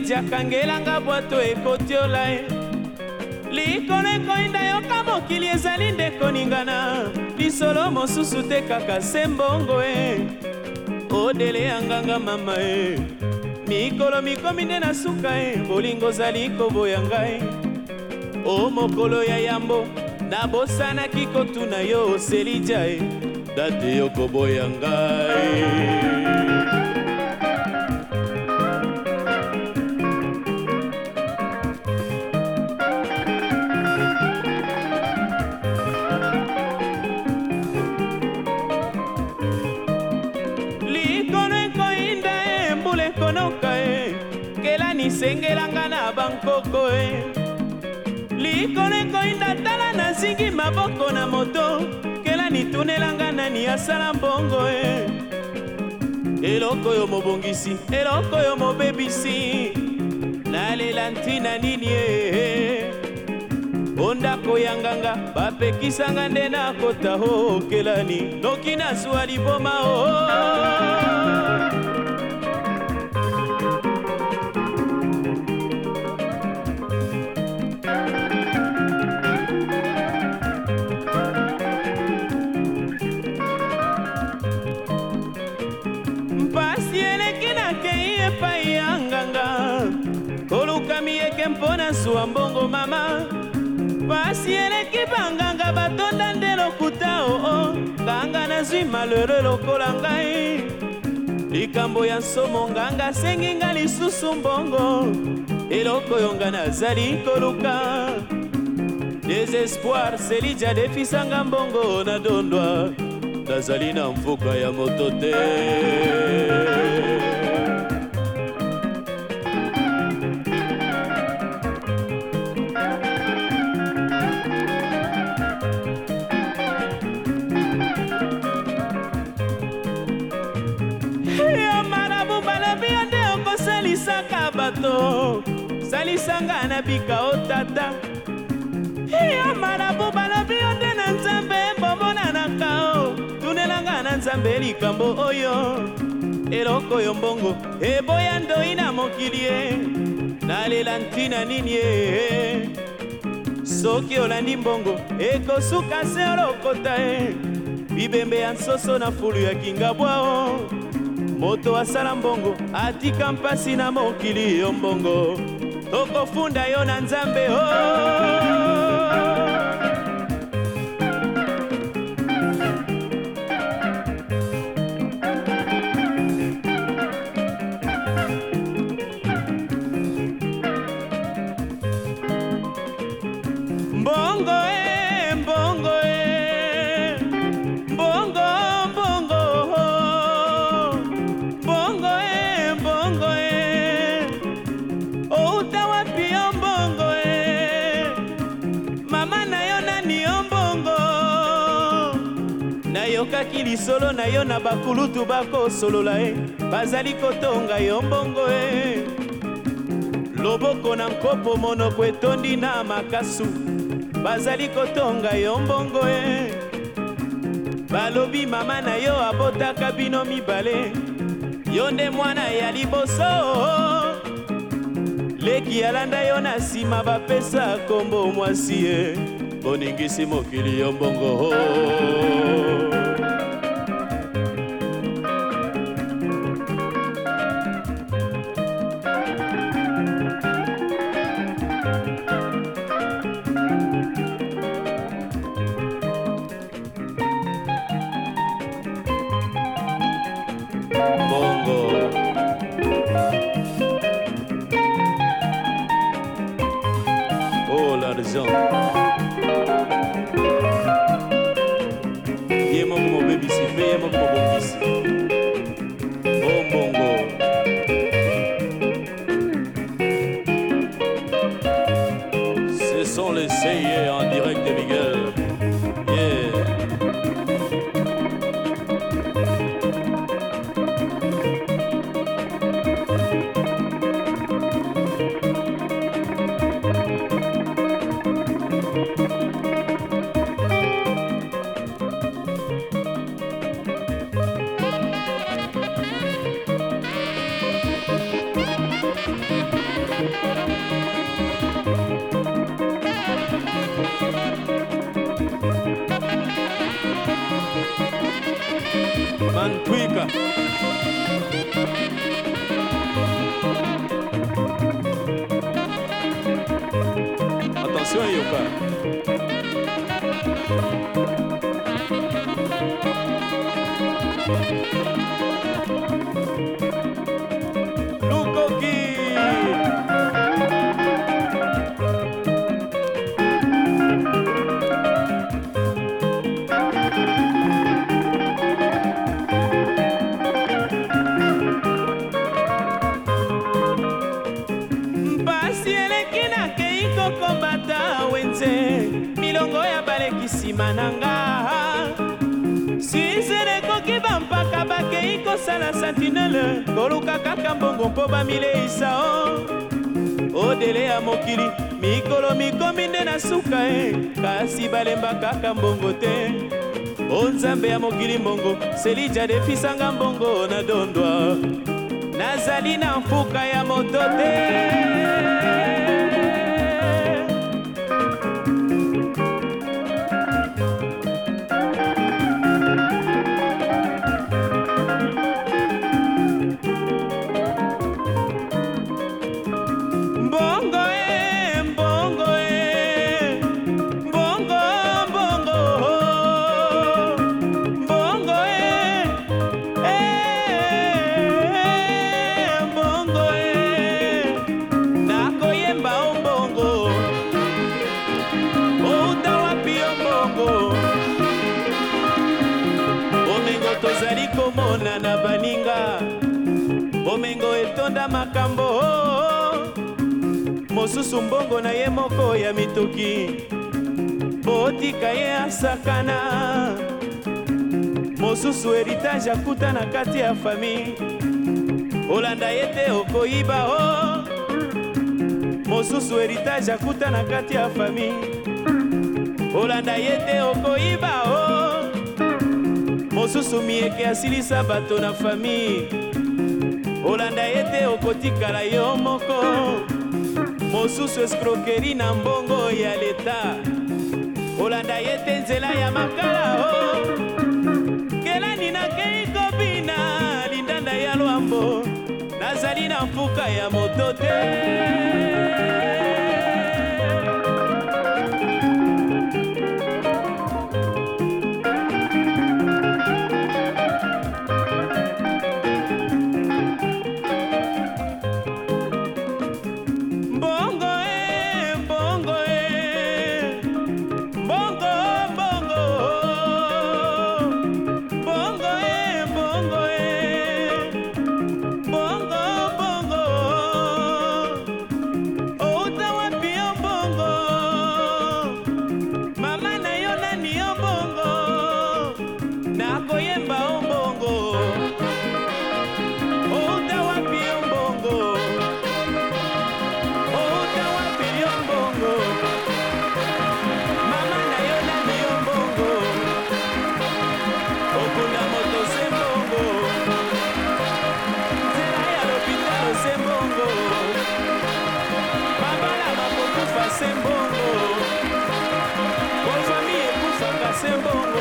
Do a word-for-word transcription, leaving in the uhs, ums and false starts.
selijakangelanga bwato ekotiola ye likolo ekoinda yoka mokili ezali nde koningana lisolo mosusu te kaka se mbongo e odele ya nganga mama e mikolo mikomi nde na suka e bolingo ozali koboya ngai o mokolo ya yambo nabosanaki kotuna yo selija e date yo koboya ngai konoka e kela nisengelanga na bankoko e likolo ekoinda tala nazingi maboko na moto kela nitunelanga nani asala mbongo e eloko oyo mobongisi eloko oyo mobebisi nalela ntina nini e ondako ya nganga bapekisanga nde nakota o kelani noki nazwa liboma o eke mpona zuwa mbongo mama pasi eleki banganga batonda nde lokuta oo kanga nazwi malheureux lokola ngai likambo ya nsomo nganga asengi nga lisusu mbongo eloko oyo nga nazali koluka desespoir selija defisanga mbongo nadondwa nazali na mfuka ya moto te salisaka bato salisanga na bika o tata ya marabu balobi yo nde na nzambe bomonanaka o tunelanga na nzambe likambo oyo eloko oyo mbongo eboya ndoi na mokili e nalela ntina nini e soki olandi mbongo ekosuka se olokota e bibembe ya nsoso na fulu ya kingabwa o moto asala mbongo atika mpasi na mokili yo mbongo tokofunda yo na nzambe o mbongo e mbongo e mbongo nayokaki lisolo na yo na bakulutu bakosolola e bazali kotonga yo mbongo e loboko na nkopo monoko etondi na makasu bazali kotonga yo mbongo e balobi mama na yo abotaka bino mibale yo nde mwana ya liboso leki alanda yo na nsima bapesa kombo mwasi e boningisi mokili yo mbongo Bongo oh l'argent ye moko mobebisi mpe ye moko mobongisi oh mbongo ce sont les Seyers en direct de Miguel yeah. Van Twika. Attention Yoka. Lukoki. Kombata wenze milongo ya balekisi mananga sizele kokiba mpaka bakei kosala sentinele koluka kaka mbongo mpo bamileisa o odele ya mokili mikolo mikomi nde na suka e kasi balemba kaka mbongo te o nzambe ya mokili mbongo selija defisanga mbongo na dondwa nazali na mfuka ya moto te. Tozali komona na baninga bomengo etonda makambo mosusu mbongo na ye moko ya mituki botika ye asakana mosusu héritage akuta na kati ya famille olanda ye te okoyiba o mosusu héritage akuta na kati ya famille olanda ye te okoyiba o mosusu mieke asilisa bato na famille olanda ye te okotikala yo moko mosusu escroquerie na mbongo ya leta olanda ye te nzela ya makala o kelani nakei kobina lindanda ya lwambo nazali na mfuka ya moto te. Sembongo, kwa famille ekufa ka sembongo.